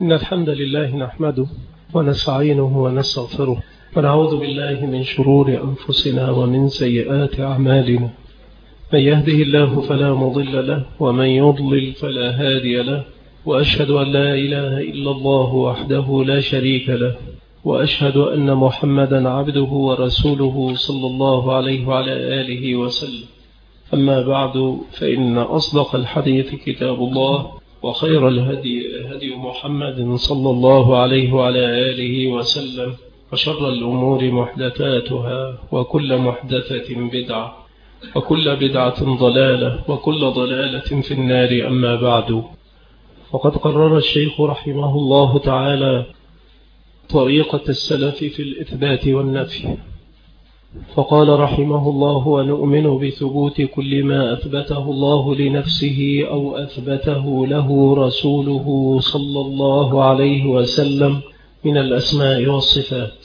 إن الحمد لله نحمده ونستعينه ونستغفره ونعوذ بالله من شرور أنفسنا ومن سيئات أعمالنا. من يهده الله فلا مضل له ومن يضلل فلا هادي له، وأشهد أن لا إله إلا الله وحده لا شريك له، وأشهد أن محمدا عبده ورسوله صلى الله عليه وعلى آله وسلم. أما بعد، فإن أصدق الحديث كتاب الله، وخير الهدي هدي محمد صلى الله عليه وعلى آله وسلم، وشر الأمور محدثاتها، وكل محدثة بدعة، وكل بدعة ضلالة، وكل ضلالة في النار. أما بعد، فقد قرر الشيخ رحمه الله تعالى طريقة السلف في الإثبات والنفي، فقال رحمه الله: ونؤمن بثبوت كل ما أثبته الله لنفسه أو أثبته له رسوله صلى الله عليه وسلم من الأسماء والصفات،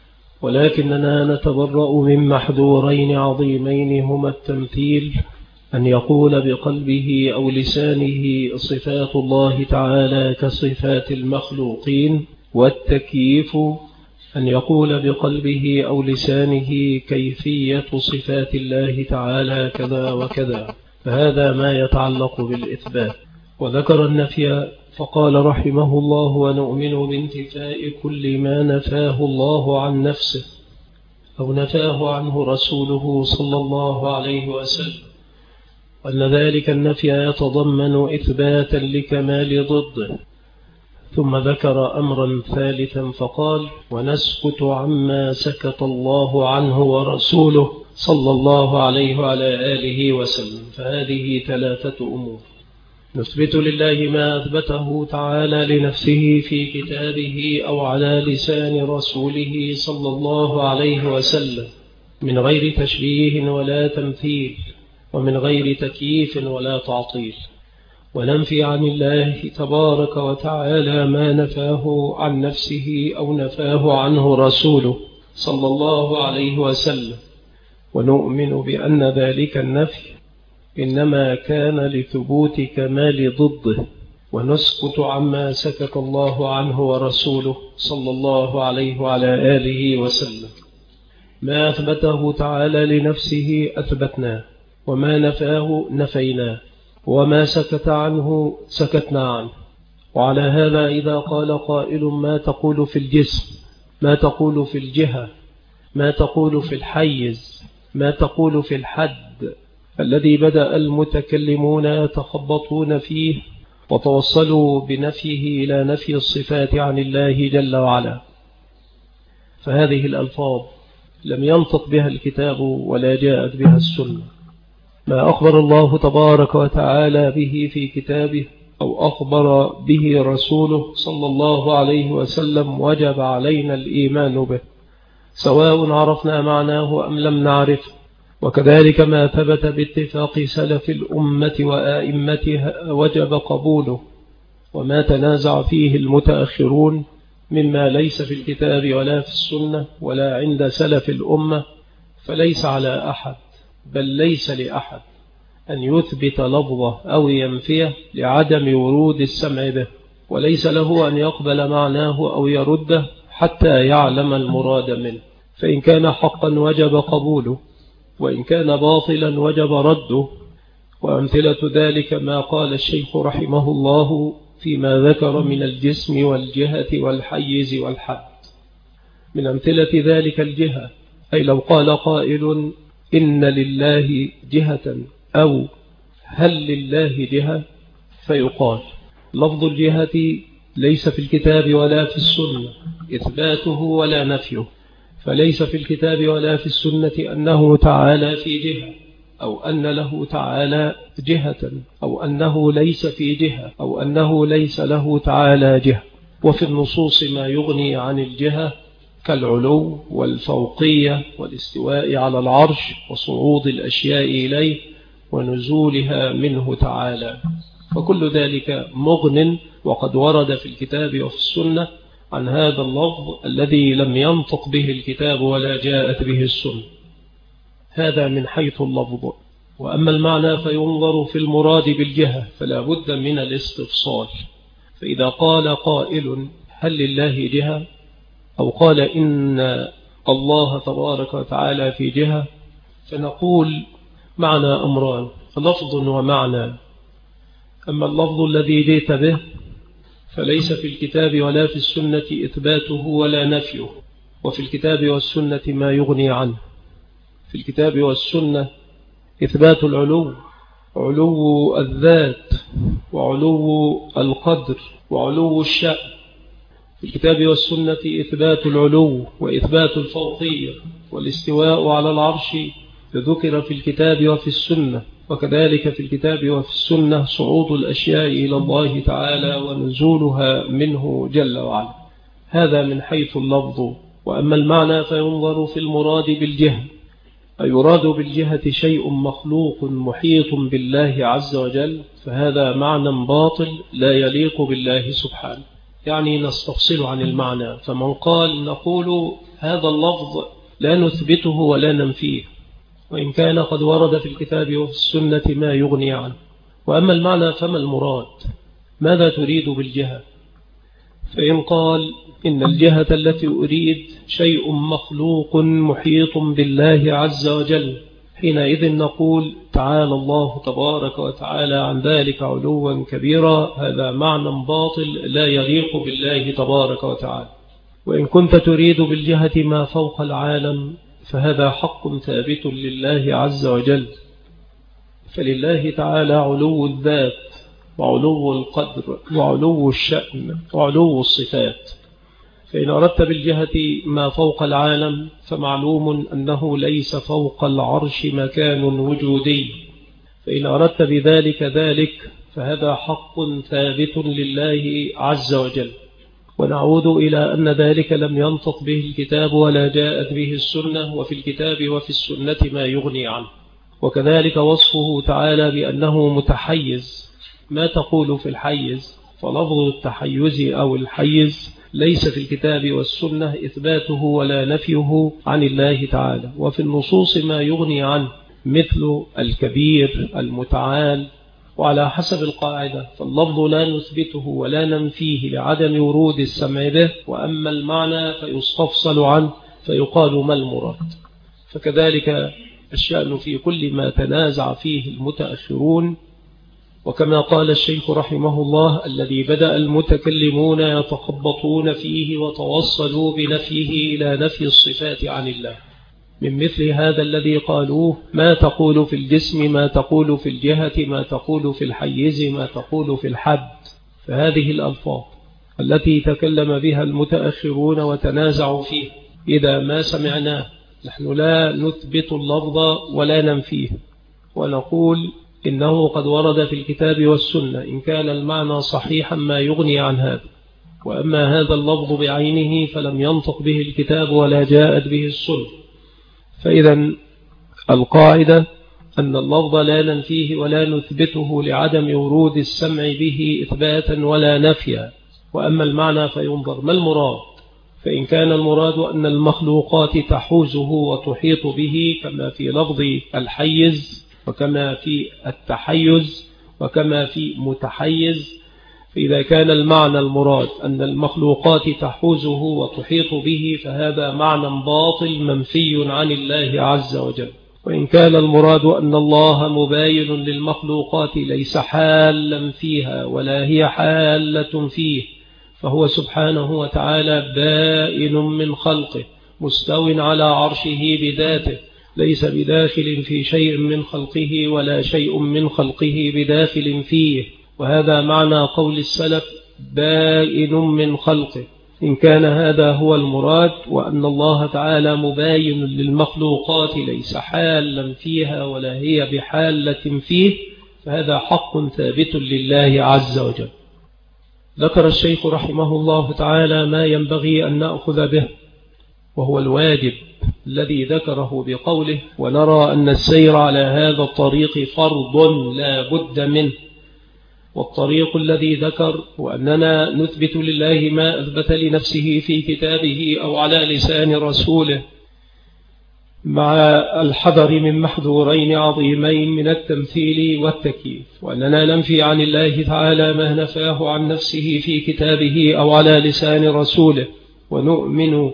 ولكننا نتبرأ من محذورين عظيمين هما التمثيل، أن يقول بقلبه أو لسانه صفات الله تعالى كصفات المخلوقين، والتكييف أن يقول بقلبه أو لسانه كيفية صفات الله تعالى كذا وكذا. فهذا ما يتعلق بالإثبات. وذكر النفي فقال رحمه الله: ونؤمن بانتفاء كل ما نفاه الله عن نفسه أو نفاه عنه رسوله صلى الله عليه وسلم، وأن ذلك النفي يتضمن إثباتا لكمال ضده. ثم ذكر أمرا ثالثا فقال: ونسكت عما سكت الله عنه ورسوله صلى الله عليه وعلى آله وسلم. فهذه ثلاثة أمور: نثبت لله ما أثبته تعالى لنفسه في كتابه أو على لسان رسوله صلى الله عليه وسلم من غير تشبيه ولا تمثيل، ومن غير تكييف ولا تعطيل. وننفي عن الله تبارك وتعالى ما نفاه عن نفسه أو نفاه عنه رسوله صلى الله عليه وسلم، ونؤمن بأن ذلك النفي إنما كان لثبوت كمال ضده، ونسكت عما سكت الله عنه ورسوله صلى الله عليه وعلى آله وسلم. ما أثبته تعالى لنفسه أثبتناه، وما نفاه نفيناه، وما سكت عنه سكتنا عنه. وعلى هذا إذا قال قائل: ما تقول في الجسم، ما تقول في الجهة، ما تقول في الحيز، ما تقول في الحد الذي بدأ المتكلمون يتخبطون فيه وتوصلوا بنفيه إلى نفي الصفات عن الله جل وعلا، فهذه الألفاظ لم ينطق بها الكتاب ولا جاءت بها السنة. ما أخبر الله تبارك وتعالى به في كتابه أو أخبر به رسوله صلى الله عليه وسلم وجب علينا الإيمان به، سواء عرفنا معناه أم لم نعرفه. وكذلك ما ثبت باتفاق سلف الأمة وآئمتها وجب قبوله، وما تنازع فيه المتأخرون مما ليس في الكتاب ولا في السنة ولا عند سلف الأمة فليس على أحد، بل ليس لأحد أن يثبت لفظه أو ينفيه لعدم ورود السمع به، وليس له أن يقبل معناه أو يرده حتى يعلم المراد منه. فإن كان حقا وجب قبوله، وإن كان باطلا وجب رده. وأمثلة ذلك ما قال الشيخ رحمه الله فيما ذكر من الجسم والجهة والحيز والحد. من أمثلة ذلك الجهة، أي لو قال قائل: إن لله جهة، أو هل لله جهة، فيقال: لفظ الجهة ليس في الكتاب ولا في السنة إثباته ولا نفيه، فليس في الكتاب ولا في السنة أنه تعالى في جهة، أو أن له تعالى جهة، أو أنه ليس في جهة، أو أنه ليس له تعالى جهة. وفي النصوص ما يغني عن الجهة كالعلو والفوقية والاستواء على العرش وصعود الأشياء إليه ونزولها منه تعالى، فكل ذلك مغن، وقد ورد في الكتاب وفي السنة عن هذا اللفظ الذي لم ينطق به الكتاب ولا جاءت به السنة. هذا من حيث اللفظ. وأما المعنى فينظر في المراد بالجهة، فلا بد من الاستفصال. فإذا قال قائل هل لله جهة، أو قال إن الله تبارك وتعالى في جهة، فنقول معنى أمران، لفظ ومعنى. أما اللفظ الذي جئت به فليس في الكتاب ولا في السنة إثباته ولا نفيه، وفي الكتاب والسنة ما يغني عنه. في الكتاب والسنة إثبات العلو، علو الذات وعلو القدر وعلو الشأن. في الكتاب والسنة إثبات العلو وإثبات الفوقية، والاستواء على العرش ذكر في الكتاب وفي السنة، وكذلك في الكتاب وفي السنة صعود الأشياء إلى الله تعالى ونزولها منه جل وعلا. هذا من حيث اللفظ. وأما المعنى فينظر في المراد بالجهة، أيراد بالجهة شيء مخلوق محيط بالله عز وجل، فهذا معنى باطل لا يليق بالله سبحانه. يعني نستفصل عن المعنى، فمن قال نقول هذا اللفظ لا نثبته ولا ننفيه، وإن كان قد ورد في الكتاب وفي السنة ما يغني عنه. وأما المعنى فما المراد؟ ماذا تريد بالجهة؟ فإن قال إن الجهة التي أريد شيء مخلوق محيط بالله عز وجل، حينئذ نقول تعالى الله تبارك وتعالى عن ذلك علوا كبيرا، هذا معنى باطل لا يليق بالله تبارك وتعالى. وإن كنت تريد بالجهة ما فوق العالم فهذا حق ثابت لله عز وجل، فلله تعالى علو الذات وعلو القدر وعلو الشأن وعلو الصفات. فإن أردت بالجهة ما فوق العالم فمعلوم أنه ليس فوق العرش مكان وجودي، فإن أردت بذلك ذلك فهذا حق ثابت لله عز وجل. ونعود إلى أن ذلك لم ينطق به الكتاب ولا جاءت به السنة، وفي الكتاب وفي السنة ما يغني عنه. وكذلك وصفه تعالى بأنه متحيز، ما تقول في الحيز؟ فلفظ التحيز أو الحيز ليس في الكتاب والسنة إثباته ولا نفيه عن الله تعالى. وفي النصوص ما يغني عنه مثل الكبير المتعال. وعلى حسب القاعدة فاللفظ لا نثبته ولا ننفيه لعدم ورود السمع به، وأما المعنى فيستفصل عنه فيقال ما المراد. فكذلك الشأن في كل ما تنازع فيه المتأخرون. وكما قال الشيخ رحمه الله الذي بدأ المتكلمون يتخبطون فيه وتوصلوا بنفيه إلى نفي الصفات عن الله، من مثل هذا الذي قالوه ما تقول في الجسم، ما تقول في الجهة، ما تقول في الحيز، ما تقول في الحد. فهذه الألفاظ التي تكلم بها المتأخرون وتنازعوا فيه إذا ما سمعناه نحن لا نثبت اللفظ ولا ننفيه، ونقول إنه قد ورد في الكتاب والسنة إن كان المعنى صحيحا ما يغني عن هذا. وأما هذا اللفظ بعينه فلم ينطق به الكتاب ولا جاءت به السنة. فإذا القاعدة أن اللفظ لا ننفيه ولا نثبته لعدم ورود السمع به إثباتا ولا نفيا. وأما المعنى فينظر ما المراد، فإن كان المراد أن المخلوقات تحوزه وتحيط به كما في لفظ الحيز وكما في التحيز وكما في متحيز، فإذا كان المعنى المراد أن المخلوقات تحوزه وتحيط به فهذا معنى باطل منفي عن الله عز وجل. وإن كان المراد أن الله مباين للمخلوقات ليس حالا فيها ولا هي حالة فيه، فهو سبحانه وتعالى بائن من خلقه مستو على عرشه بذاته، ليس بداخل في شيء من خلقه ولا شيء من خلقه بداخل فيه. وهذا معنى قول السلف بائن من خلقه. إن كان هذا هو المراد وأن الله تعالى مباين للمخلوقات ليس حالا فيها ولا هي بحالة فيه، فهذا حق ثابت لله عز وجل. ذكر الشيخ رحمه الله تعالى ما ينبغي أن نأخذ به، وهو الواجب الذي ذكره بقوله ونرى أن السير على هذا الطريق فرض لا بد منه. والطريق الذي ذكر وأننا نثبت لله ما أثبت لنفسه في كتابه أو على لسان رسوله، مع الحذر من محذورين عظيمين من التمثيل والتكييف، وأننا ننفي عن الله تعالى ما نفاه عن نفسه في كتابه أو على لسان رسوله، ونؤمن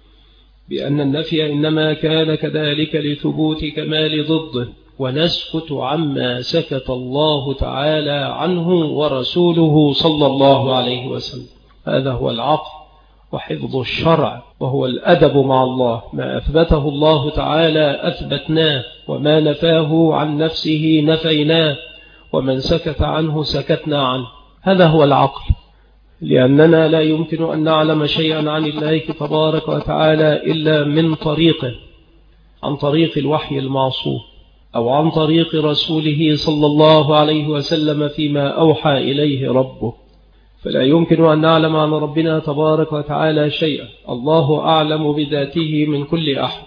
بأن النفي إنما كان كذلك لثبوت كمال ضده، ونسكت عما سكت الله تعالى عنه ورسوله صلى الله عليه وسلم. هذا هو العقل وحفظ الشرع، وهو الأدب مع الله. ما أثبته الله تعالى أثبتناه، وما نفاه عن نفسه نفيناه، ومن سكت عنه سكتنا عنه. هذا هو العقل، لأننا لا يمكن أن نعلم شيئا عن الله تبارك وتعالى إلا من طريقه، عن طريق الوحي المعصوم، أو عن طريق رسوله صلى الله عليه وسلم فيما أوحى إليه ربه. فلا يمكن أن نعلم عن ربنا تبارك وتعالى شيئا. الله أعلم بذاته من كل أحد،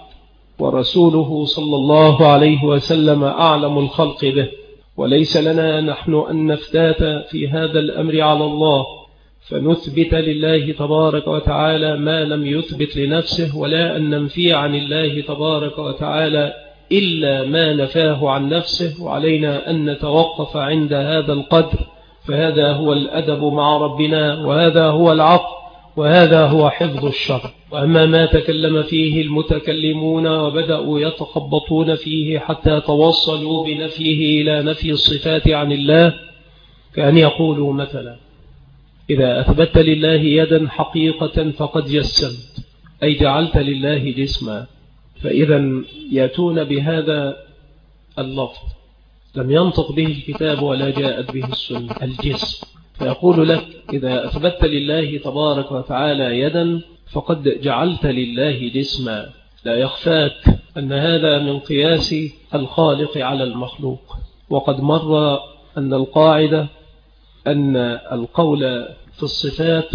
ورسوله صلى الله عليه وسلم أعلم الخلق به، وليس لنا نحن أن نفتات في هذا الأمر على الله، فنثبت لله تبارك وتعالى ما لم يثبت لنفسه، ولا أن ننفي عن الله تبارك وتعالى إلا ما نفاه عن نفسه، وعلينا أن نتوقف عند هذا القدر. فهذا هو الأدب مع ربنا، وهذا هو العقل، وهذا هو حفظ الشرع. وأما ما تكلم فيه المتكلمون وبدأوا يتخبطون فيه حتى توصلوا بنفيه إلى نفي الصفات عن الله، كأن يقولوا مثلا: إذا أثبت لله يدا حقيقة فقد جسمت، أي جعلت لله جسما. فإذا يأتون بهذا اللفظ لم ينطق به الكتاب ولا جاءت به السنة، الجسم. فيقول لك: إذا أثبت لله تبارك وتعالى يدا فقد جعلت لله جسما. لا يخفاك أن هذا من قياس الخالق على المخلوق. وقد مر أن القاعدة أن القول في الصفات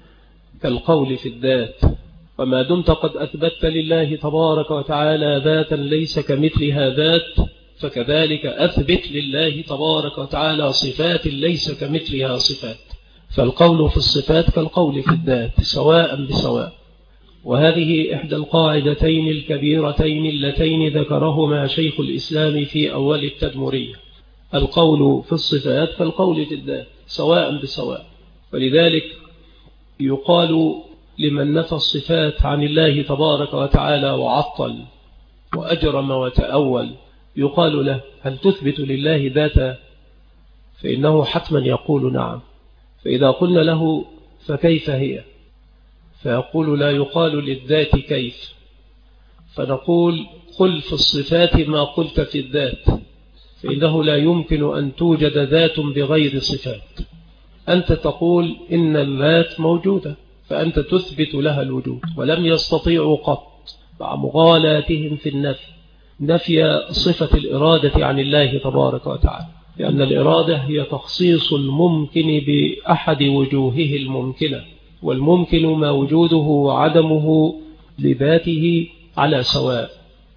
كالقول في الذات، وما دمت قد أثبت لله تبارك وتعالى ذاتا ليس كمثلها ذات، فكذلك أثبت لله تبارك وتعالى صفات ليس كمثلها صفات. فالقول في الصفات كالقول في الذات سواء بسواء. وهذه إحدى القاعدتين الكبيرتين اللتين ذكرهما شيخ الإسلام في أول التدمرية. القول في الصفات كالقول في الذات سواء بسواء. ولذلك يقال لمن نفى الصفات عن الله تبارك وتعالى وعطل وأجرم وتأول، يقال له: هل تثبت لله ذاتا؟ فإنه حتما يقول: نعم. فإذا قلنا له: فكيف هي؟ فيقول: لا يقال للذات كيف. فنقول: قل في الصفات ما قلت في الذات، فإنه لا يمكن أن توجد ذات بغير صفات. أنت تقول إن الذات موجودة، فأنت تثبت لها الوجود، ولم يستطيعوا قط مع مغالاتهم في النفي نفي صفة الإرادة عن الله تبارك وتعالى، لأن الإرادة هي تخصيص الممكن بأحد وجوهه الممكنة، والممكن ما وجوده وعدمه لذاته على سواء.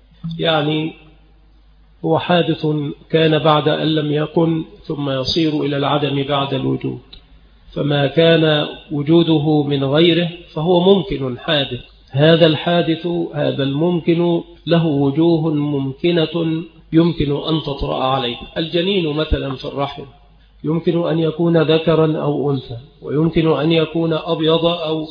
يعني هو حادث كان بعد أن لم يكن، ثم يصير إلى العدم بعد الوجود. فما كان وجوده من غيره فهو ممكن حادث. هذا الحادث، هذا الممكن، له وجوه ممكنة يمكن أن تطرأ عليه. الجنين مثلا في الرحم يمكن أن يكون ذكرا أو أنثى، ويمكن أن يكون أبيض أو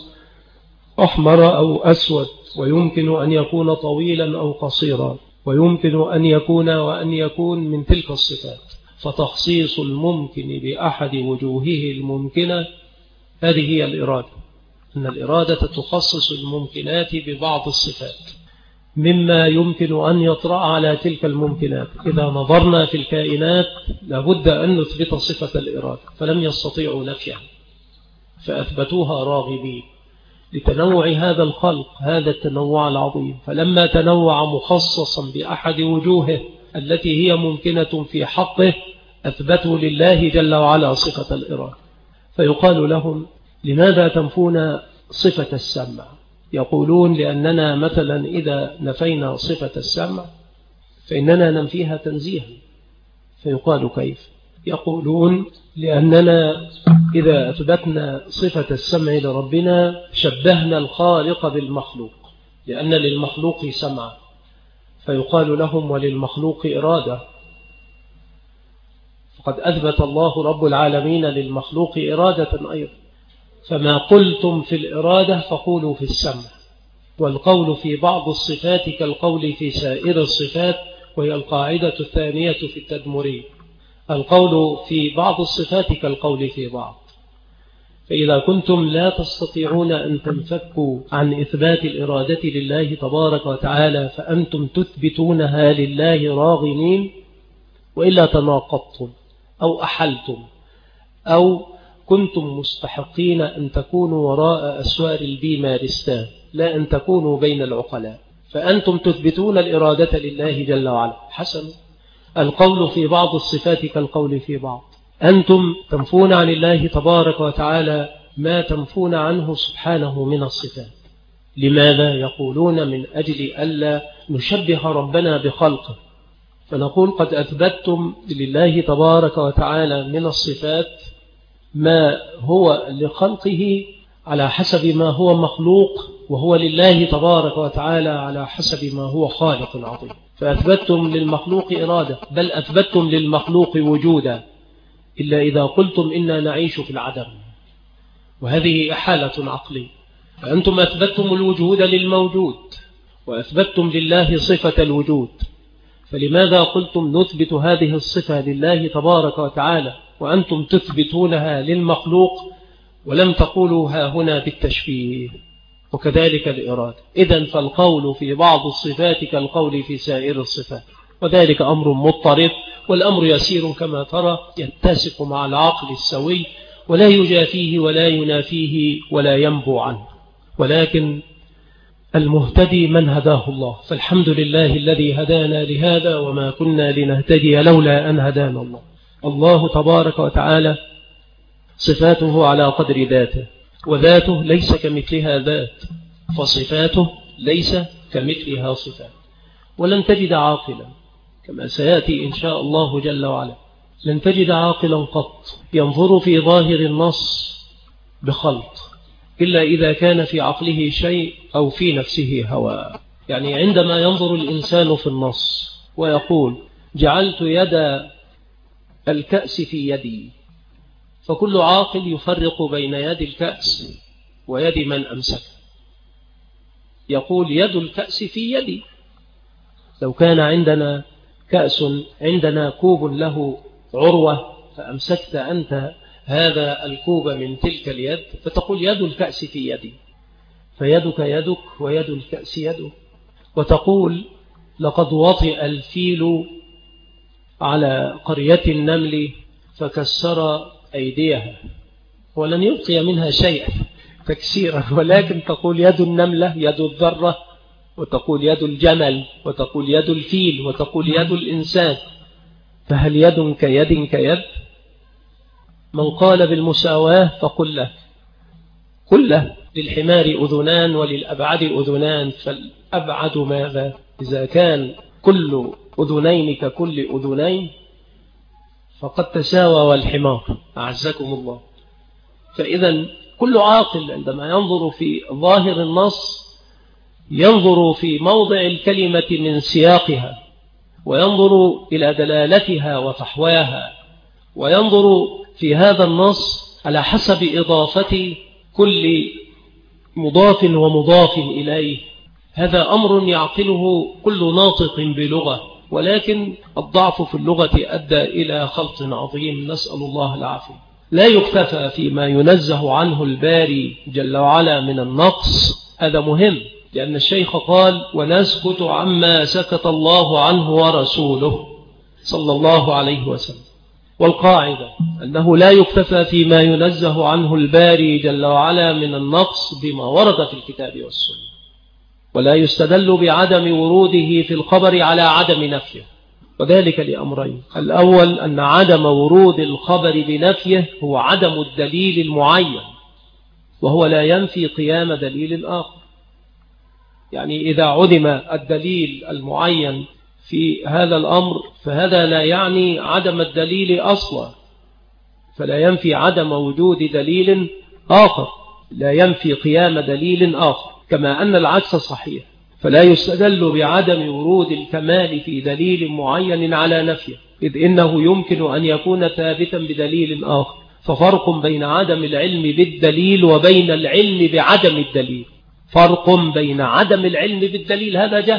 أحمر أو أسود، ويمكن أن يكون طويلا أو قصيرا، ويمكن أن يكون من تلك الصفات. فتخصيص الممكن بأحد وجوهه الممكنة هذه هي الإرادة. أن الإرادة تخصص الممكنات ببعض الصفات مما يمكن أن يطرأ على تلك الممكنات. إذا نظرنا في الكائنات لابد أن نثبت صفة الإرادة، فلم يستطيعوا نفيها فأثبتوها راغبين لتنوع هذا الخلق، هذا التنوع العظيم. فلما تنوع مخصصا بأحد وجوهه التي هي ممكنة في حقه، أثبتوا لله جل وعلا صفة الإرادة. فيقال لهم: لماذا تنفون صفة السمع؟ يقولون: لأننا مثلا إذا نفينا صفة السمع فإننا ننفيها تنزيها. فيقال: كيف؟ يقولون: لأننا إذا أثبتنا صفة السمع لربنا شبهنا الخالق بالمخلوق، لأن للمخلوق سمع، فيقال لهم وللمخلوق إرادة، فقد أثبت الله رب العالمين للمخلوق إرادة أيضا. فما قلتم في الإرادة فقولوا في السمع. والقول في بعض الصفات كالقول في سائر الصفات، وهي القاعدة الثانية في التدمري. القول في بعض الصفات كالقول في بعض. فإذا كنتم لا تستطيعون أن تنفكوا عن إثبات الإرادة لله تبارك وتعالى، فأنتم تثبتونها لله راغمين، وإلا تناقضتم أو أحلتم أو كنتم مستحقين أن تكونوا وراء أسوار البيمارستان، لا أن تكونوا بين العقلاء. فأنتم تثبتون الإرادة لله جل وعلا، حسن. القول في بعض الصفات كالقول في بعض. أنتم تنفون عن الله تبارك وتعالى ما تنفون عنه سبحانه من الصفات. لماذا؟ يقولون من أجل ألا نشبه ربنا بخلقه. فنقول قد أثبتتم لله تبارك وتعالى من الصفات ما هو لخلقه على حسب ما هو مخلوق، وهو لله تبارك وتعالى على حسب ما هو خالق عظيم. فأثبتتم للمخلوق إرادة، بل أثبتتم للمخلوق وجودا، إلا إذا قلتم إنا نعيش في العدم، وهذه إحالة عقلية. فأنتم أثبتتم الوجود للموجود، وأثبتتم لله صفة الوجود، فلماذا قلتم نثبت هذه الصفة لله تبارك وتعالى وأنتم تثبتونها للمخلوق، ولم تقولوا ها هنا بالتشبيه؟ وكذلك الإرادة. إذن فالقول في بعض الصفات كالقول في سائر الصفات، وذلك أمر مضطرب، والأمر يسير كما ترى، يتسق مع العقل السوي، ولا يجافيه ولا ينافيه ولا ينبو عنه. ولكن المهتدي من هداه الله، فالحمد لله الذي هدانا لهذا، وما كنا لنهتدي لولا أن هدانا الله. الله تبارك وتعالى صفاته على قدر ذاته، وذاته ليس كمثلها ذات، فصفاته ليس كمثلها صفات. ولن تجد عاقلا، كما سيأتي إن شاء الله جل وعلا، لن تجد عاقلا قط ينظر في ظاهر النص بخلط، إلا إذا كان في عقله شيء أو في نفسه هوى. يعني عندما ينظر الإنسان في النص ويقول جعلت يد الكأس في يدي، فكل عاقل يفرق بين يد الكأس ويد من أمسك. يقول يد الكأس في يدي. لو كان عندنا كأس، عندنا كوب له عروة، فأمسكت أنت هذا الكوب من تلك اليد، فتقول يد الكأس في يدي، فيدك يدك ويد الكأس يدك. وتقول لقد وطئ الفيل على قرية النمل فكسر أيديها، ولن يبقي منها شيئا تكسيرا، ولكن تقول يد النملة يد الذرة، وتقول يد الجمل، وتقول يد الفيل، وتقول يد الإنسان. فهل يد كيد كيد؟ من قال بالمساواة فقل له للحمار أذنان وللأبعد أذنان، فالأبعد ماذا؟ إذا كان كل أذنين ككل أذنين فقد تساوى والحمار، أعزكم الله. فإذا كل عاقل عندما ينظر في ظاهر النص ينظر في موضع الكلمة من سياقها، وينظر إلى دلالتها وفحواها، وينظر في هذا النص على حسب إضافة كل مضاف ومضاف إليه. هذا أمر يعقله كل ناطق بلغة، ولكن الضعف في اللغة أدى إلى خلط عظيم، نسأل الله العافية. لا يكتفى فيما ينزه عنه الباري جل وعلا من النقص، هذا مهم، لأن الشيخ قال ونسكت عما سكت الله عنه ورسوله صلى الله عليه وسلم. والقاعدة أنه لا يكتفى فيما ينزه عنه الباري جل وعلا من النقص بما ورد في الكتاب والسنة، ولا يستدل بعدم وروده في الخبر على عدم نفيه، وذلك لأمرين. الأول أن عدم ورود الخبر بنفيه هو عدم الدليل المعين، وهو لا ينفي قيام دليل آخر. يعني إذا عدم الدليل المعين في هذا الأمر فهذا لا يعني عدم الدليل أصلا، فلا ينفي عدم وجود دليل آخر، لا ينفي قيام دليل آخر، كما أن العكس صحيح. فلا يستدل بعدم ورود الكمال في دليل معين على نفيه، إذ إنه يمكن أن يكون ثابتا بدليل آخر. ففرق بين عدم العلم بالدليل وبين العلم بعدم الدليل. فرق بين عدم العلم بالدليل، هذا جهل.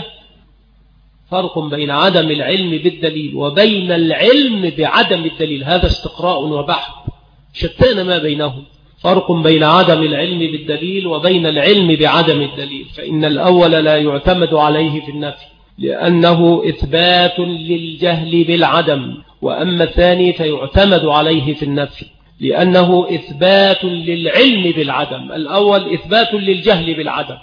فرق بين عدم العلم بالدليل وبين العلم بعدم الدليل، هذا استقراء وبحث، شتان ما بينهم. فرق بين عدم العلم بالدليل وبين العلم بعدم الدليل، فإن الأول لا يعتمد عليه في النفي لأنه إثبات للجهل بالعدم، وأما الثاني فيعتمد عليه في النفي لأنه إثبات للعلم بالعدم. الأول إثبات للجهل بالعدم،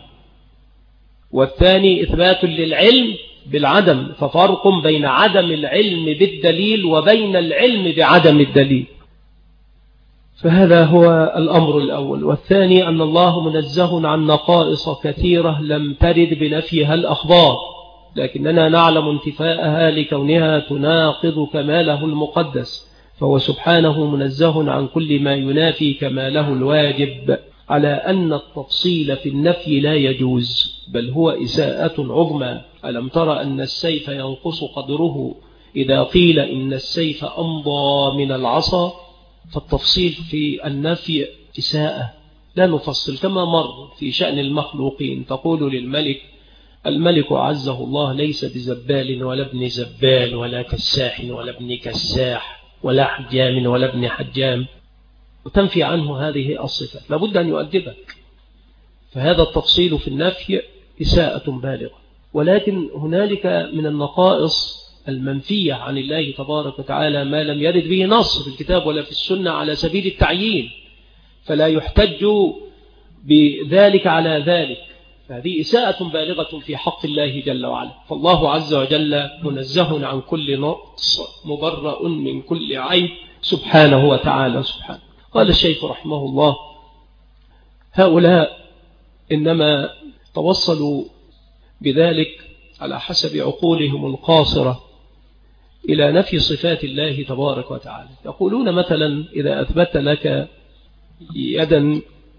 والثاني إثبات للعلم بالعدم. ففرق بين عدم العلم بالدليل وبين العلم بعدم الدليل. فهذا هو الأمر الأول. والثاني أن الله منزه عن نقائص كثيرة لم ترد بنفيها الأخبار، لكننا نعلم انتفاءها لكونها تناقض كماله المقدس، فهو سبحانه منزه عن كل ما ينافي كماله الواجب، على أن التفصيل في النفي لا يجوز، بل هو إساءة عظمى. ألم تر أن السيف ينقص قدره إذا قيل إن السيف أمضى من العصا؟ فالتفصيل في النفي إساءة، لا نفصل كما مر في شأن المخلوقين. تقول للملك: الملك عزه الله ليس بزبال ولا ابن زبال ولا كساح ولا ابن كساح ولا حجام ولا ابن حجام، وتنفي عنه هذه الصفات، لابد أن يؤدبك. فهذا التفصيل في النفي إساءة بالغة. ولكن هنالك من النقائص المنفية عن الله تبارك وتعالى ما لم يرد به نص في الكتاب ولا في السنة على سبيل التعيين، فلا يحتج بذلك على ذلك، فهذه إساءة بالغة في حق الله جل وعلا. فالله عز وجل منزه عن كل نقص مبرأ من كل عيب سبحانه وتعالى. سبحانه. قال الشيخ رحمه الله: هؤلاء إنما توصلوا بذلك على حسب عقولهم القاصرة إلى نفي صفات الله تبارك وتعالى. يقولون مثلا: إذا أثبت لك يدا،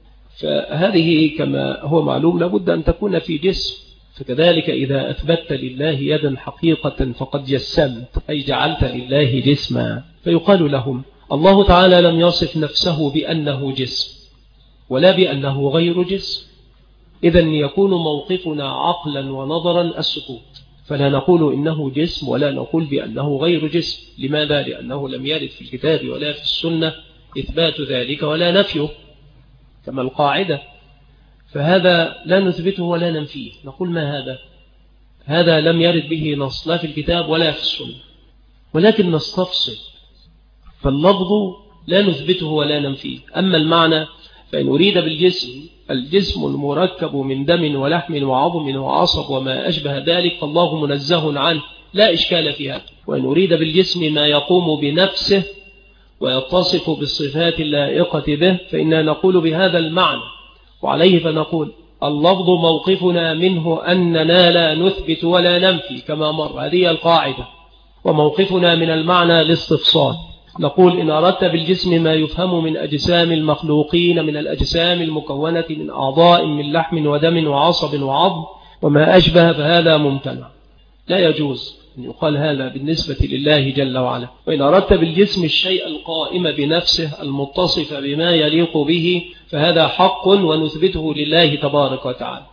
فهذه كما هو معلوم لابد أن تكون في جسم، فكذلك إذا أثبت لله يدا حقيقة فقد جسمت، أي جعلت لله جسما. فيقال لهم: الله تعالى لم يصف نفسه بأنه جسم ولا بأنه غير جسم، إذن يكون موقفنا عقلا ونظرا السكوت، فلا نقول إنه جسم ولا نقول بأنه غير جسم. لماذا؟ لأنه لم يرد في الكتاب ولا في السنة إثبات ذلك ولا نفيه كما القاعدة، فهذا لا نثبته ولا ننفيه. نقول: ما هذا؟ هذا لم يرد به نص لا في الكتاب ولا في السنة، ولكن نستفصل. فاللفظ لا نثبته ولا ننفيه، أما المعنى فإن أريد بالجسم الجسم المركب من دم ولحم وعظم وعصب وما أشبه ذلك فالله منزه عنه، لا إشكال في هذا. وإن أريد بالجسم ما يقوم بنفسه ويتصف بالصفات اللائقة به فإننا نقول بهذا المعنى، وعليه فنقول: اللفظ موقفنا منه أننا لا نثبت ولا ننفي كما مر، هذه القاعدة. وموقفنا من المعنى الاستفصال، نقول: إن أردت بالجسم ما يفهم من أجسام المخلوقين من الأجسام المكونة من أعضاء من لحم ودم وعصب وعظم وما أشبه فهذا ممتنع، لا يجوز أن يقال هذا بالنسبة لله جل وعلا. وإن أردت بالجسم الشيء القائم بنفسه المتصف بما يليق به فهذا حق ونثبته لله تبارك وتعالى.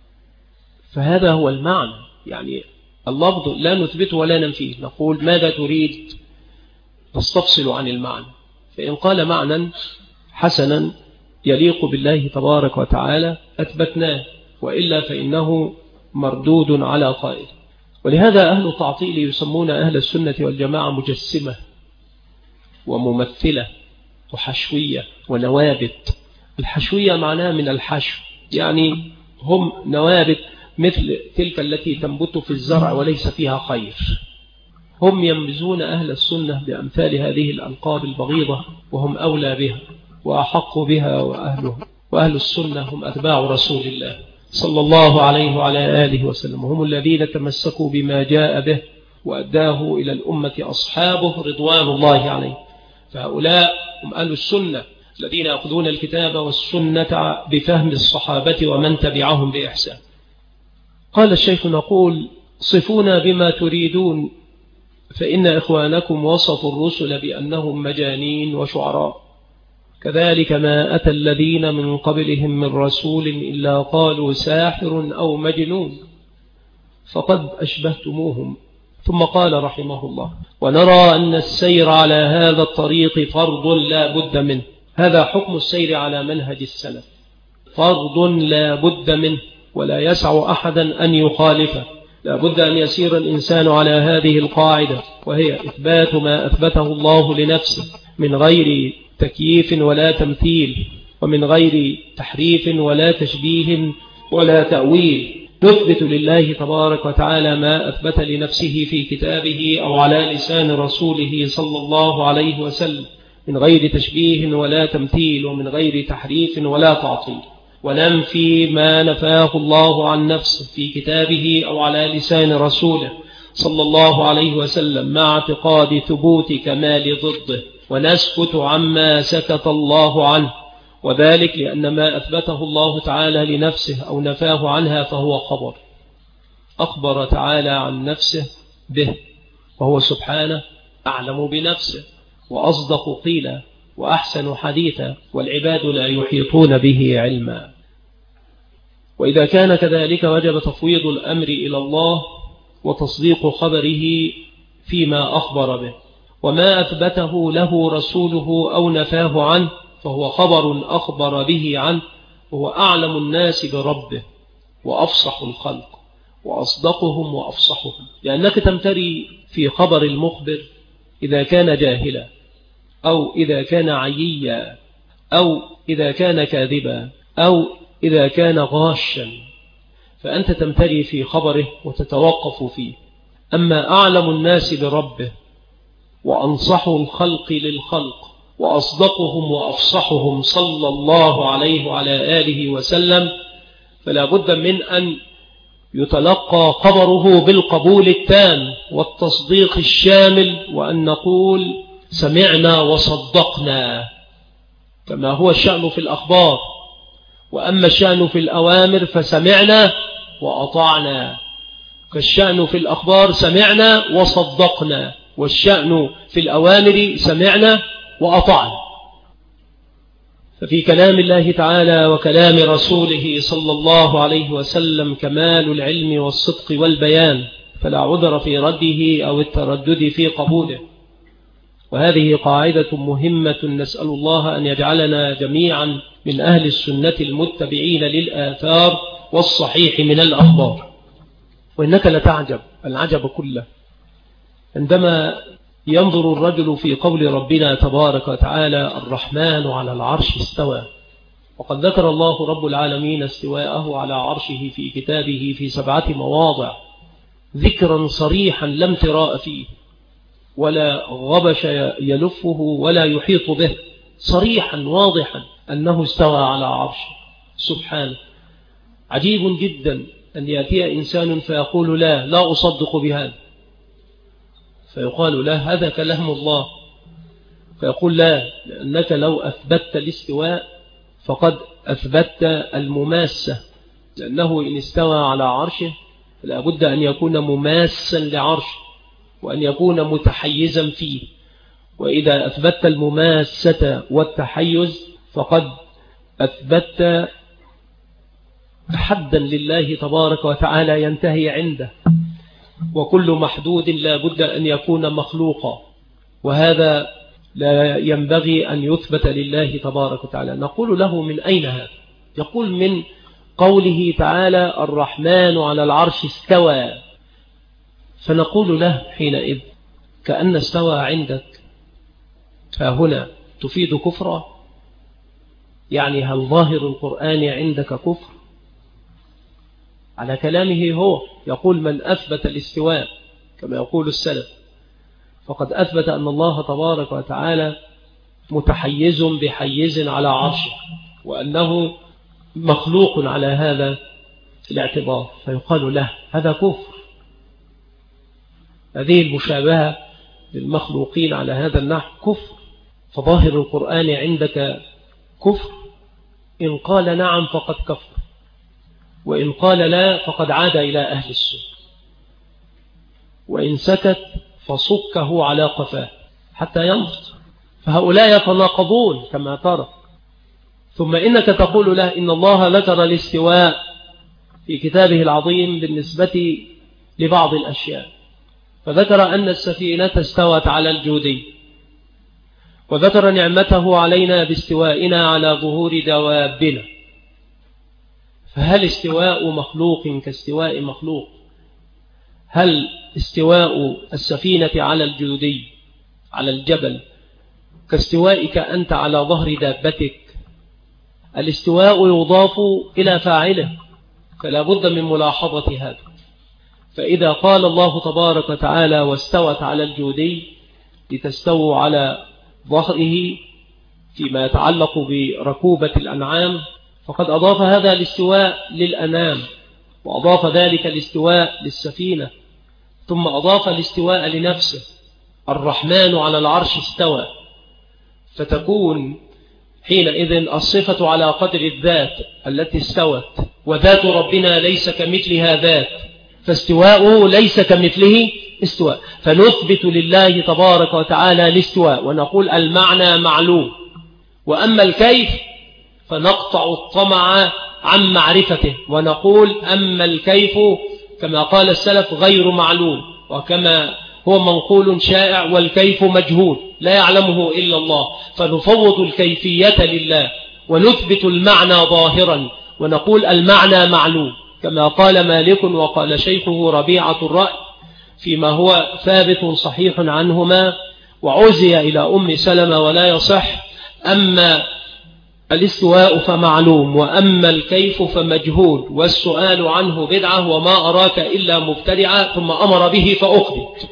فهذا هو المعنى، يعني اللفظ لا نثبته ولا ننفيه، نقول: ماذا تريد؟ نستفصل عن المعنى، فإن قال معنى حسنا يليق بالله تبارك وتعالى أثبتناه، وإلا فإنه مردود على قائل. ولهذا أهل التعطيل يسمون أهل السنة والجماعة مجسمة وممثلة وحشوية ونوابت. الحشوية معناها من الحشو، يعني هم نوابت مثل تلك التي تنبت في الزرع وليس فيها خير. هم ينبذون أهل السنة بأمثال هذه الألقاب البغيضة، وهم أولى بها وأحق بها وأهل السنة هم أتباع رسول الله صلى الله عليه وعلى آله وسلم، هم الذين تمسكوا بما جاء به وأداه إلى الأمة أصحابه رضوان الله عليه. فهؤلاء هم أهل السنة الذين يأخذون الكتاب والسنة بفهم الصحابة ومن تبعهم بإحسان. قال الشيخ: نقول صفونا بما تريدون، فإن إخوانكم وصفوا الرسل بأنهم مجانين وشعراء، كذلك ما أتى الذين من قبلهم من رسول إلا قالوا ساحر أو مجنون، فقد أشبهتموهم. ثم قال رحمه الله: ونرى أن السير على هذا الطريق فرض لا بد منه. هذا حكم السير على منهج السلف، فرض لا بد منه، ولا يسع أحدا أن يخالفه. لا بد أن يسير الإنسان على هذه القاعدة، وهي إثبات ما أثبته الله لنفسه من غير تكييف ولا تمثيل، ومن غير تحريف ولا تشبيه ولا تأويل. نثبت لله تبارك وتعالى ما أثبت لنفسه في كتابه أو على لسان رسوله صلى الله عليه وسلم، من غير تشبيه ولا تمثيل، ومن غير تحريف ولا تعطيل. وننفي ما نفاه الله عن نفسه في كتابه أو على لسان رسوله صلى الله عليه وسلم، مع اعتقاد ثبوت كمال ضده، ونسكت عما سكت الله عنه، وذلك لأن ما أثبته الله تعالى لنفسه أو نفاه عنها فهو خبر، أخبر تعالى عن نفسه به، وهو سبحانه أعلم بنفسه وأصدق قيلا وأحسن حديثا، والعباد لا يحيطون به علما. وإذا كان كذلك وجب تفويض الأمر إلى الله وتصديق خبره فيما أخبر به، وما أثبته له رسوله أو نفاه عنه فهو خبر أخبر به عنه، وهو أعلم الناس بربه وأفصح الخلق وأصدقهم وأفصحهم، لأنك تمتري في خبر المخبر إذا كان جاهلا، أو إذا كان عييا، أو إذا كان كاذبا، أو إذا كان غاشا، فأنت تمتري في خبره وتتوقف فيه. أما أعلم الناس بربه وأنصح الخلق للخلق وأصدقهم وأفصحهم صلى الله عليه وعلى آله وسلم، فلا بد من أن يتلقى خبره بالقبول التام والتصديق الشامل، وأن نقول سمعنا وصدقنا، كما هو الشأن في الأخبار. وأما الشأن في الأوامر فسمعنا وأطعنا، كالشأن في الأخبار سمعنا وصدقنا، والشأن في الأوامر سمعنا وأطعنا. ففي كلام الله تعالى وكلام رسوله صلى الله عليه وسلم كمال العلم والصدق والبيان، فلا عذر في رده أو التردد في قبوله. وهذه قاعدة مهمة، نسأل الله أن يجعلنا جميعا من أهل السنة المتبعين للآثار والصحيح من الأخبار. وإنك لتعجب العجب كله عندما ينظر الرجل في قول ربنا تبارك وتعالى: الرحمن على العرش استوى. وقد ذكر الله رب العالمين استواءه على عرشه في كتابه في 7 مواضع، ذكرا صريحا لا امتراء فيه ولا غبش يلفه ولا يحيط به، صريحا واضحا أنه استوى على عرشه سبحانه. عجيب جدا أن يأتي إنسان فيقول لا أصدق بهذا، فيقال له هذا كلام الله، فيقول لا، لأنك لو أثبتت الاستواء فقد أثبتت المماسة، لأنه إن استوى على عرشه فلا بد أن يكون مماسا لعرشه وأن يكون متحيزا فيه. وإذا أثبتت المماسة والتحيز فقد أثبتت حدا لله تبارك وتعالى ينتهي عنده، وكل محدود لا بد أن يكون مخلوقا، وهذا لا ينبغي أن يثبت لله تبارك وتعالى. نقول له من أين هذا؟ يقول من قوله تعالى: الرحمن على العرش استوى. فنقول له حينئذ: كأن استوى عندك فهنا تفيد كفرا؟ يعني هل ظاهر القرآن عندك كفر؟ على كلامه هو يقول: من أثبت الاستواء كما يقول السلف فقد أثبت أن الله تبارك وتعالى متحيز بحيز على عرشه، وأنه مخلوق على هذا الاعتبار، فيقال له هذا كفر. هذه المشابهة للمخلوقين على هذا النحو كفر. فظاهر القرآن عندك كفر؟ إن قال نعم فقد كفر، وإن قال لا فقد عاد إلى أهل السوء، وإن سكت فصكه على قفاه حتى ينطق. فهؤلاء يتناقضون كما ترى. ثم إنك تقول له إن الله ذكر الاستواء في كتابه العظيم بالنسبة لبعض الأشياء، فذكر أن السفينة استوت على الجودي، وذكر نعمته علينا باستوائنا على ظهور دوابنا. فهل استواء مخلوق كاستواء مخلوق؟ هل استواء السفينة على الجودي على الجبل كاستوائك أنت على ظهر دابتك؟ الاستواء يضاف إلى فاعله، فلا بد من ملاحظة هذا. فإذا قال الله تبارك وتعالى واستوت على الجودي لتستووا على ظهره فيما يتعلق بركوبة الأنعام، فقد أضاف هذا الاستواء للأنام، وأضاف ذلك الاستواء للسفينة، ثم أضاف الاستواء لنفسه. الرحمن على العرش استوى، فتكون حينئذ الصفة على قدر الذات التي استوت، وذات ربنا ليس كمثلها ذات، فاستواءه ليس كمثله استواء. فنثبت لله تبارك وتعالى الاستواء ونقول المعنى معلوم، وأما الكيف فنقطع الطمع عن معرفته ونقول أما الكيف كما قال السلف غير معلوم، وكما هو منقول شائع والكيف مجهول لا يعلمه إلا الله، فنفوض الكيفية لله ونثبت المعنى ظاهرا ونقول المعنى معلوم، كما قال مالك وقال شيخه ربيعة الرأي فيما هو ثابت صحيح عنهما وعزي إلى أم سلمة ولا يصح: أما الاستواء فمعلوم وأما الكيف فمجهول والسؤال عنه بدعة وما أراك إلا مبتدعا، ثم أمر به فأخبت.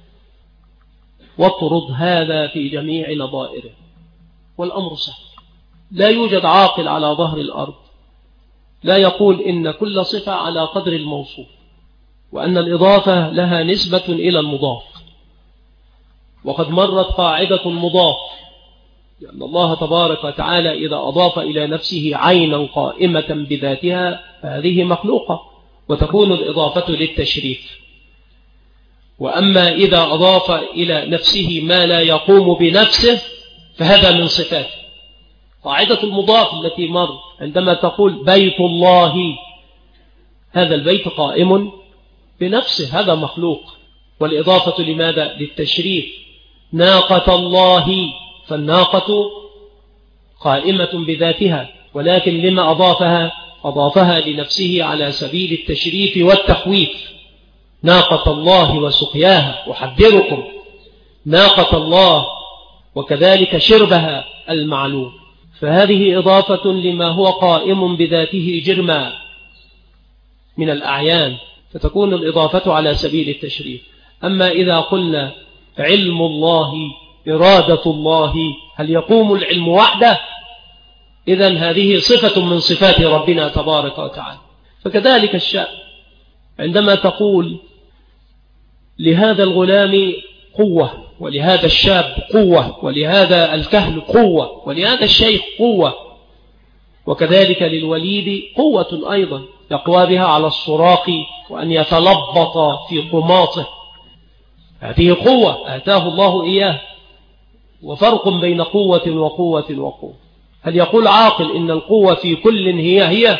واطرد هذا في جميع نظائره، والأمر سهل. لا يوجد عاقل على ظهر الأرض لا يقول إن كل صفة على قدر الموصوف، وأن الإضافة لها نسبة إلى المضاف. وقد مرت قاعدة المضاف، لأن الله تبارك وتعالى إذا أضاف إلى نفسه عينا قائمة بذاتها فهذه مخلوقة وتكون الإضافة للتشريف. وأما إذا أضاف إلى نفسه ما لا يقوم بنفسه فهذا من صفاته. قاعدة المضاف التي مر عندما تقول بيت الله، هذا البيت قائم بنفسه، هذا مخلوق. والإضافة لماذا؟ للتشريف. ناقة الله، فالناقة قائمة بذاتها، ولكن لما أضافها لنفسه على سبيل التشريف والتخويف. ناقة الله وسقياها، أحذركم ناقة الله، وكذلك شربها المعلوم. فهذه إضافة لما هو قائم بذاته جرما من الأعيان، فتكون الإضافة على سبيل التشريف. أما إذا قلنا علم الله، إرادة الله، هل يقوم العلم وحده؟ إذن هذه صفة من صفات ربنا تبارك وتعالى. فكذلك الشأن، عندما تقول لهذا الغلام قوة، ولهذا الشاب قوة، ولهذا الكهل قوة، ولهذا الشيخ قوة، وكذلك للوليد قوة أيضا يقوى بها على الصراخ وأن يتلبط في قماطه، هذه قوة آتاه الله إياه. وفرق بين قوة وقوة وقوة. هل يقول عاقل إن القوة في كل هي؟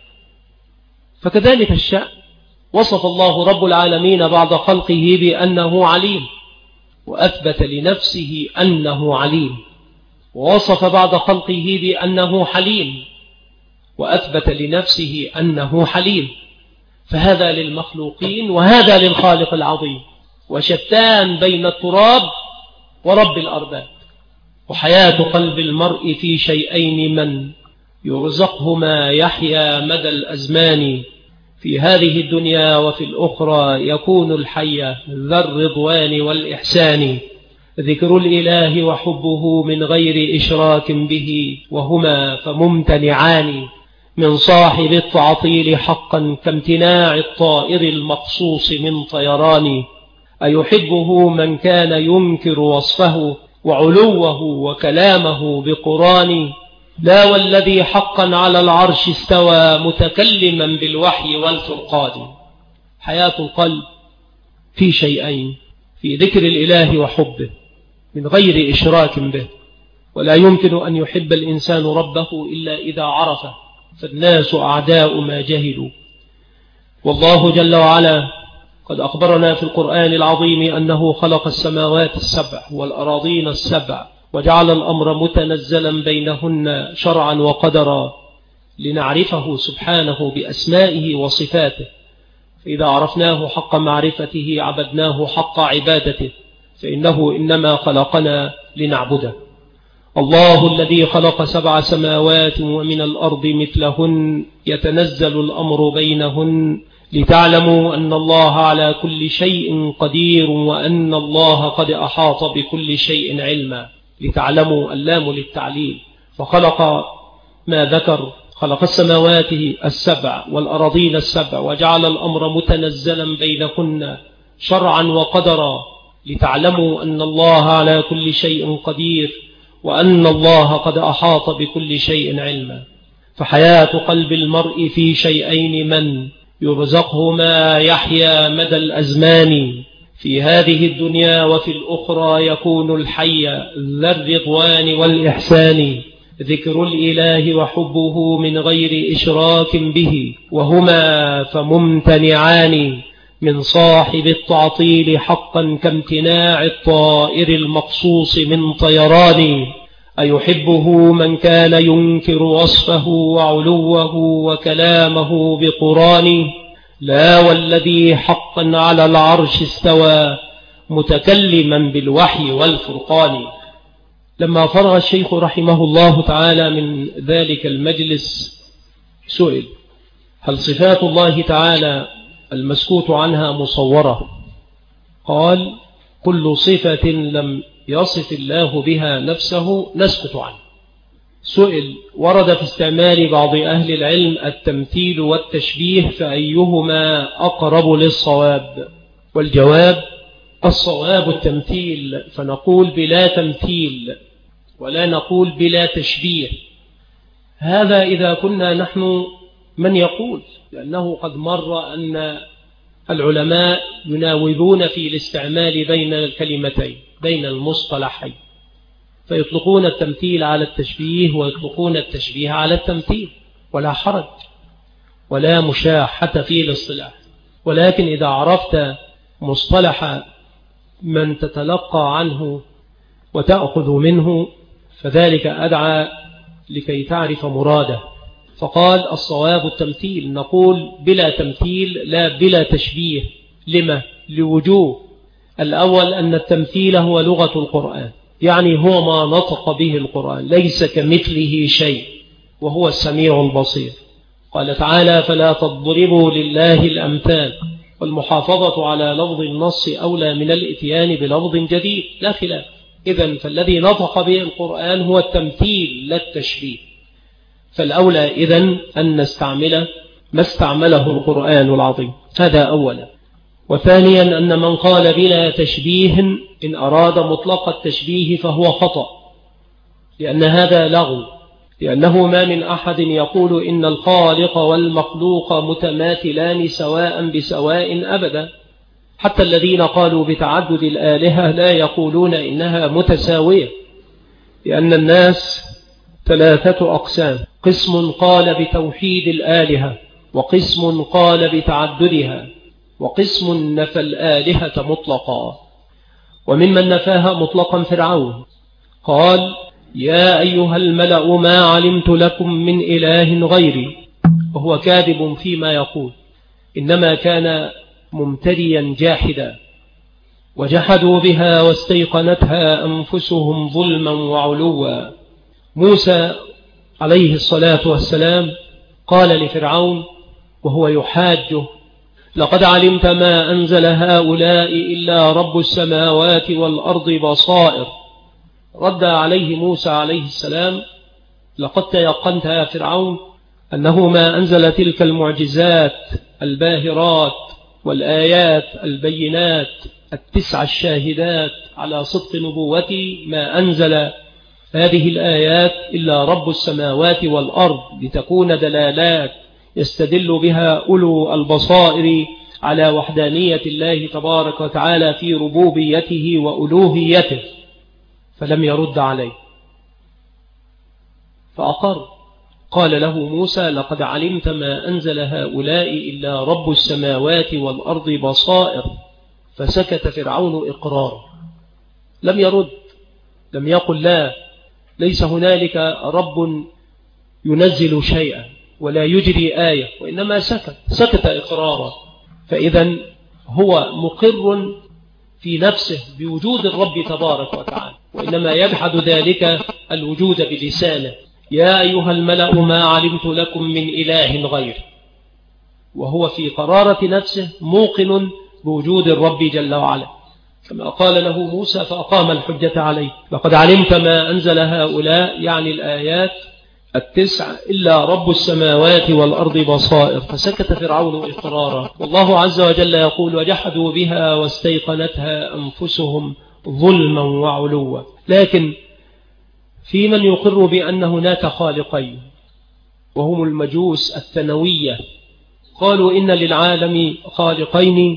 فكذلك الشأن. وصف الله رب العالمين بعد خلقه بأنه عليم، وأثبت لنفسه أنه عليم، ووصف بعد خلقه بأنه حليم، وأثبت لنفسه أنه حليم. فهذا للمخلوقين وهذا للخالق العظيم، وشتان بين التراب ورب الأرباب. وحياة قلب المرء في شيئين من يرزقهما يحيا مدى الأزمان، في هذه الدنيا وفي الأخرى يكون الحي ذا الرضوان والإحسان. ذكر الإله وحبه من غير إشراك به، وهما فممتنعان من صاحب التعطيل حقا كامتناع الطائر المقصوص من طيران. أيحبه من كان ينكر وصفه وعلوه وكلامه بقران، لا والذي حقا على العرش استوى متكلما بالوحي والفرقان. حياة القلب في شيئين: في ذكر الإله وحبه من غير إشراك به، ولا يمكن أن يحب الإنسان ربه إلا إذا عرفه، فالناس أعداء ما جهلوا. والله جل وعلا قد أخبرنا في القرآن العظيم أنه خلق السماوات السبع والأراضين السبع وجعل الأمر متنزلا بينهن شرعا وقدرا لنعرفه سبحانه بأسمائه وصفاته، فإذا عرفناه حق معرفته عبدناه حق عبادته، فإنه إنما خلقنا لنعبده. الله الذي خلق 7 سماوات ومن الأرض مثلهن يتنزل الأمر بينهن لتعلموا أن الله على كل شيء قدير وأن الله قد أحاط بكل شيء علما. لتعلموا اللام للتعليل، فخلق ما ذكر، خلق السماوات السبع والأراضين السبع وجعل الأمر متنزلا بينهن شرعا وقدرا لتعلموا أن الله على كل شيء قدير وأن الله قد أحاط بكل شيء علما. فحياة قلب المرء في شيئين: من يرزقه ما يحيا مدى الأزمان في هذه الدنيا وفي الأخرى يكون الحي ذا الرضوان والإحسان، ذكر الإله وحبه من غير إشراك به، وهما فممتنعان من صاحب التعطيل حقا كامتناع الطائر المقصوص من طيران. أيحبه من كان ينكر وصفه وعلوه وكلامه بقران؟ لا والذي حقا على العرش استوى متكلما بالوحي والفرقان. لما فرغ الشيخ رحمه الله تعالى من ذلك المجلس سئل: هل صفات الله تعالى المسكوت عنها مصورة؟ قال: كل صفة لم يصف الله بها نفسه نسكت عنه. سئل: ورد في استعمال بعض أهل العلم التمثيل والتشبيه فأيهما أقرب للصواب؟ والجواب: الصواب التمثيل، فنقول بلا تمثيل ولا نقول بلا تشبيه. هذا إذا كنا نحن من يقول، لأنه قد مر أن العلماء يناوبون في الاستعمال بين الكلمتين بين المصطلحين، فيطلقون التمثيل على التشبيه ويطلقون التشبيه على التمثيل، ولا حرج ولا مشاحة في الاصطلاح. ولكن إذا عرفت مصطلح من تتلقى عنه وتأخذ منه فذلك أدعى لكي تعرف مراده. فقال: الصواب التمثيل. نقول بلا تمثيل لا بلا تشبيه. لما؟ لوجوه. الأول أن التمثيل هو لغة القرآن، يعني هو ما نطق به القرآن، ليس كمثله شيء وهو السميع البصير. قال تعالى: فلا تضربوا لله الأمثال. والمحافظة على لفظ النص أولى من الإتيان بلفظ جديد، لا خلاف. إذن فالذي نطق به القرآن هو التمثيل لا التشبيه. فالأولى إذن أن نستعمل ما استعمله القرآن العظيم، هذا أولا. وثانيا أن من قال بلا تشبيه إن أراد مطلق التشبيه فهو خطأ، لأن هذا لغو، لأنه ما من أحد يقول إن الخالق والمخلوق متماثلان سواء بسواء أبدا. حتى الذين قالوا بتعدد الآلهة لا يقولون إنها متساوية، لأن الناس 3 أقسام: قسم قال بتوحيد الآلهة، وقسم قال بتعددها، وقسم نفى الآلهة مطلقا. وممن نفاها مطلقا فرعون، قال: يا أيها الملأ ما علمت لكم من إله غيري، وهو كاذب فيما يقول، إنما كان ممتريا جاحدا. وجحدوا بها واستيقنتها أنفسهم ظلما وعلوا. موسى عليه الصلاة والسلام قال لفرعون وهو يحاجه: لقد علمت ما أنزل هؤلاء إلا رب السماوات والأرض بصائر. رد عليه موسى عليه السلام: لقد تيقنت يا فرعون أنه ما أنزل تلك المعجزات الباهرات والآيات البينات 9 الشاهدات على صدق نبوتي، ما أنزل هذه الآيات إلا رب السماوات والأرض لتكون دلالات يستدل بها أولو البصائر على وحدانية الله تبارك وتعالى في ربوبيته وألوهيته، فلم يرد عليه فأقر. قال له موسى: لقد علمت ما أنزل هؤلاء إلا رب السماوات والأرض بصائر. فسكت فرعون إقرارا، لم يرد، لم يقل لا، ليس هنالك رب ينزل شيئا ولا يجري آية، وإنما سكت إقرارا. فإذا هو مقر في نفسه بوجود الرب تبارك وتعالى، وإنما يجحد ذلك الوجود بلسانه: يا أيها الملأ ما علمت لكم من إله غير. وهو في قرارة نفسه موقن بوجود الرب جل وعلا، كما قال له موسى فأقام الحجة عليه: لقد علمت ما أنزل هؤلاء، يعني الآيات 9 إلا رب السماوات والأرض بصائر. فسكت فرعون إقرارا. والله عز وجل يقول: وجحدوا بها واستيقنتها أنفسهم ظلما وعلوا. لكن في من يقر بأن هناك خالقين، وهم المجوس الثانوية، قالوا إن للعالم خالقين،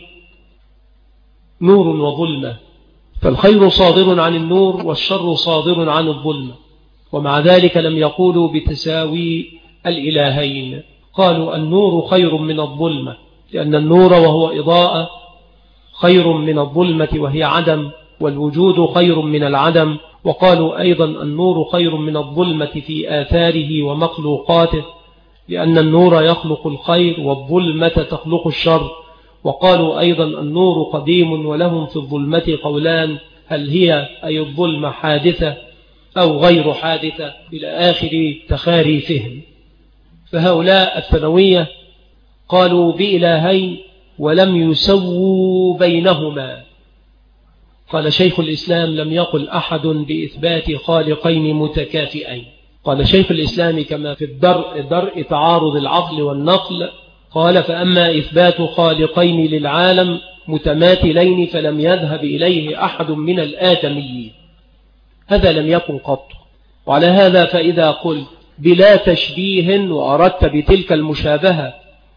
نور وظلمة، فالخير صادر عن النور والشر صادر عن الظلمة. ومع ذلك لم يقولوا بتساوي الإلهين، قالوا النور خير من الظلمة، لأن النور وهو إضاءة خير من الظلمة وهي عدم، والوجود خير من العدم. وقالوا أيضا النور خير من الظلمة في آثاره ومخلوقاته، لأن النور يخلق الخير والظلمة تخلق الشر. وقالوا أيضا النور قديم، ولهم في الظلمة قولان: هل هي أي الظلمة حادثة أو غير حادثة، إلى آخر تخاريفهم. فهؤلاء الثانوية قالوا بإلهين ولم يسووا بينهما. قال شيخ الإسلام: لم يقل أحد بإثبات خالقين متكافئين. قال شيخ الإسلام كما في درء تعارض العقل والنقل، قال: فأما إثبات خالقين للعالم متماثلين فلم يذهب إليه أحد من الآدميين، هذا لم يكن قط. وعلى هذا فإذا قلت بلا تشبيه وأردت بتلك المشابهة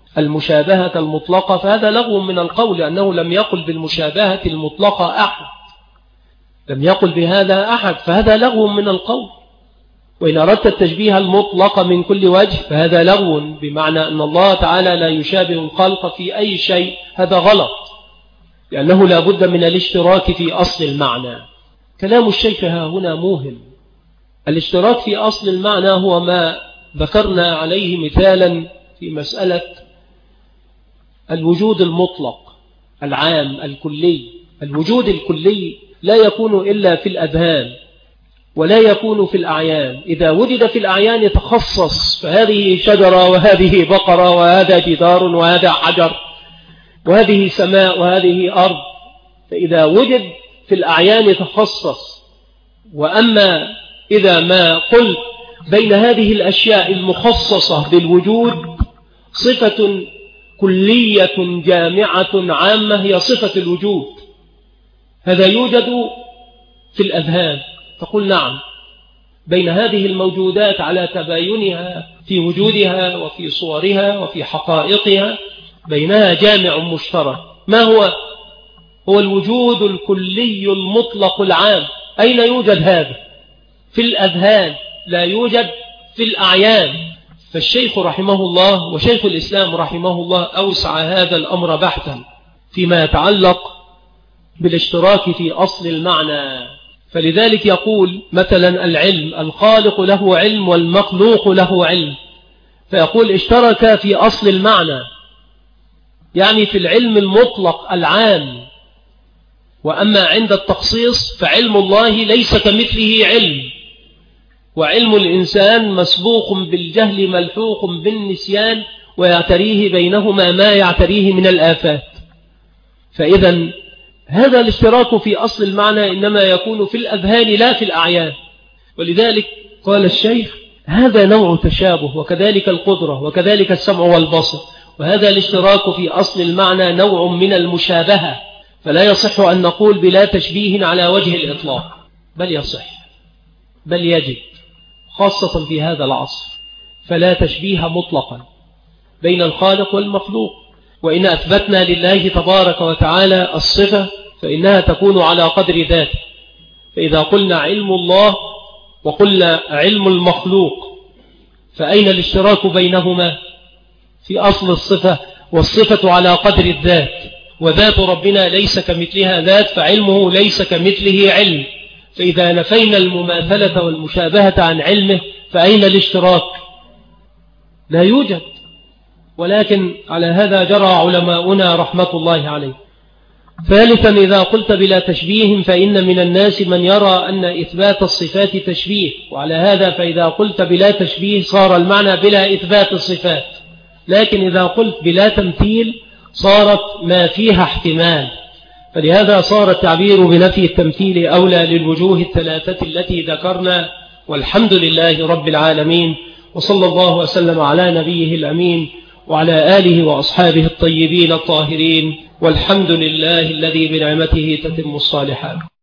المطلقة، فهذا لغو من القول، لأنه لم يقل بالمشابهة المطلقة أحد، لم يقل بهذا أحد، فهذا لغو من القول. وإن أردت التشبيه المطلق من كل وجه فهذا لغو، بمعنى أن الله تعالى لا يشابه الخلق في أي شيء، هذا غلط، لأنه لا بد من الاشتراك في أصل المعنى. كلام الشيخ هنا موهم. الاشتراك في أصل المعنى هو ما ذكرنا عليه مثالا في مسألة الوجود المطلق العام الكلي. الوجود الكلي لا يكون إلا في الأذهان ولا يكون في الأعيان. إذا وجد في الأعيان يتخصص، فهذه شجرة وهذه بقرة وهذا جدار وهذا حجر وهذه سماء وهذه أرض، فإذا وجد في الأعيان يتخصص. وأما إذا ما قلت بين هذه الأشياء المخصصة بالوجود صفة كلية جامعة عامة هي صفة الوجود، هذا يوجد في الأذهان، تقول نعم، بين هذه الموجودات على تباينها في وجودها وفي صورها وفي حقائقها بينها جامع مشترك. ما هو الوجود الكلي المطلق العام. أين يوجد هذا؟ في الأذهان، لا يوجد في الأعيان. فالشيخ رحمه الله وشيخ الإسلام رحمه الله أوسع هذا الأمر بحثا فيما يتعلق بالاشتراك في أصل المعنى. فلذلك يقول مثلا العلم، الخالق له علم والمخلوق له علم، فيقول اشترك في أصل المعنى، يعني في العلم المطلق العام. وأما عند التخصيص فعلم الله ليس كمثله علم، وعلم الإنسان مسبوق بالجهل ملحوق بالنسيان، ويعتريه بينهما ما يعتريه من الآفات. فإذا هذا الاشتراك في أصل المعنى إنما يكون في الأذهان لا في الأعيان. ولذلك قال الشيخ هذا نوع تشابه، وكذلك القدرة، وكذلك السمع والبصر. وهذا الاشتراك في أصل المعنى نوع من المشابهة، فلا يصح أن نقول بلا تشبيه على وجه الإطلاق، بل يصح. بل يجب، خاصة في هذا العصر، فلا تشبيه مطلقا بين الخالق والمخلوق. وإن أثبتنا لله تبارك وتعالى الصفة فإنها تكون على قدر ذاته. فإذا قلنا علم الله وقلنا علم المخلوق فأين الاشتراك بينهما؟ في أصل الصفة، والصفة على قدر الذات، وذات ربنا ليس كمثلها ذات، فعلمه ليس كمثله علم. فإذا نفينا المماثلة والمشابهة عن علمه فأين الاشتراك؟ لا يوجد. ولكن على هذا جرى علماؤنا رحمة الله عليه. ثالثا، إذا قلت بلا تشبيه فإن من الناس من يرى أن إثبات الصفات تشبيه، وعلى هذا فإذا قلت بلا تشبيه صار المعنى بلا إثبات الصفات. لكن إذا قلت بلا تمثيل صارت ما فيها احتمال، فلهذا صار التعبير بنفي التمثيل أولى للوجوه الثلاثة التي ذكرنا. والحمد لله رب العالمين، وصلى الله وسلم على نبيه الأمين وعلى آله وأصحابه الطيبين الطاهرين، والحمد لله الذي بنعمته تتم الصالحات.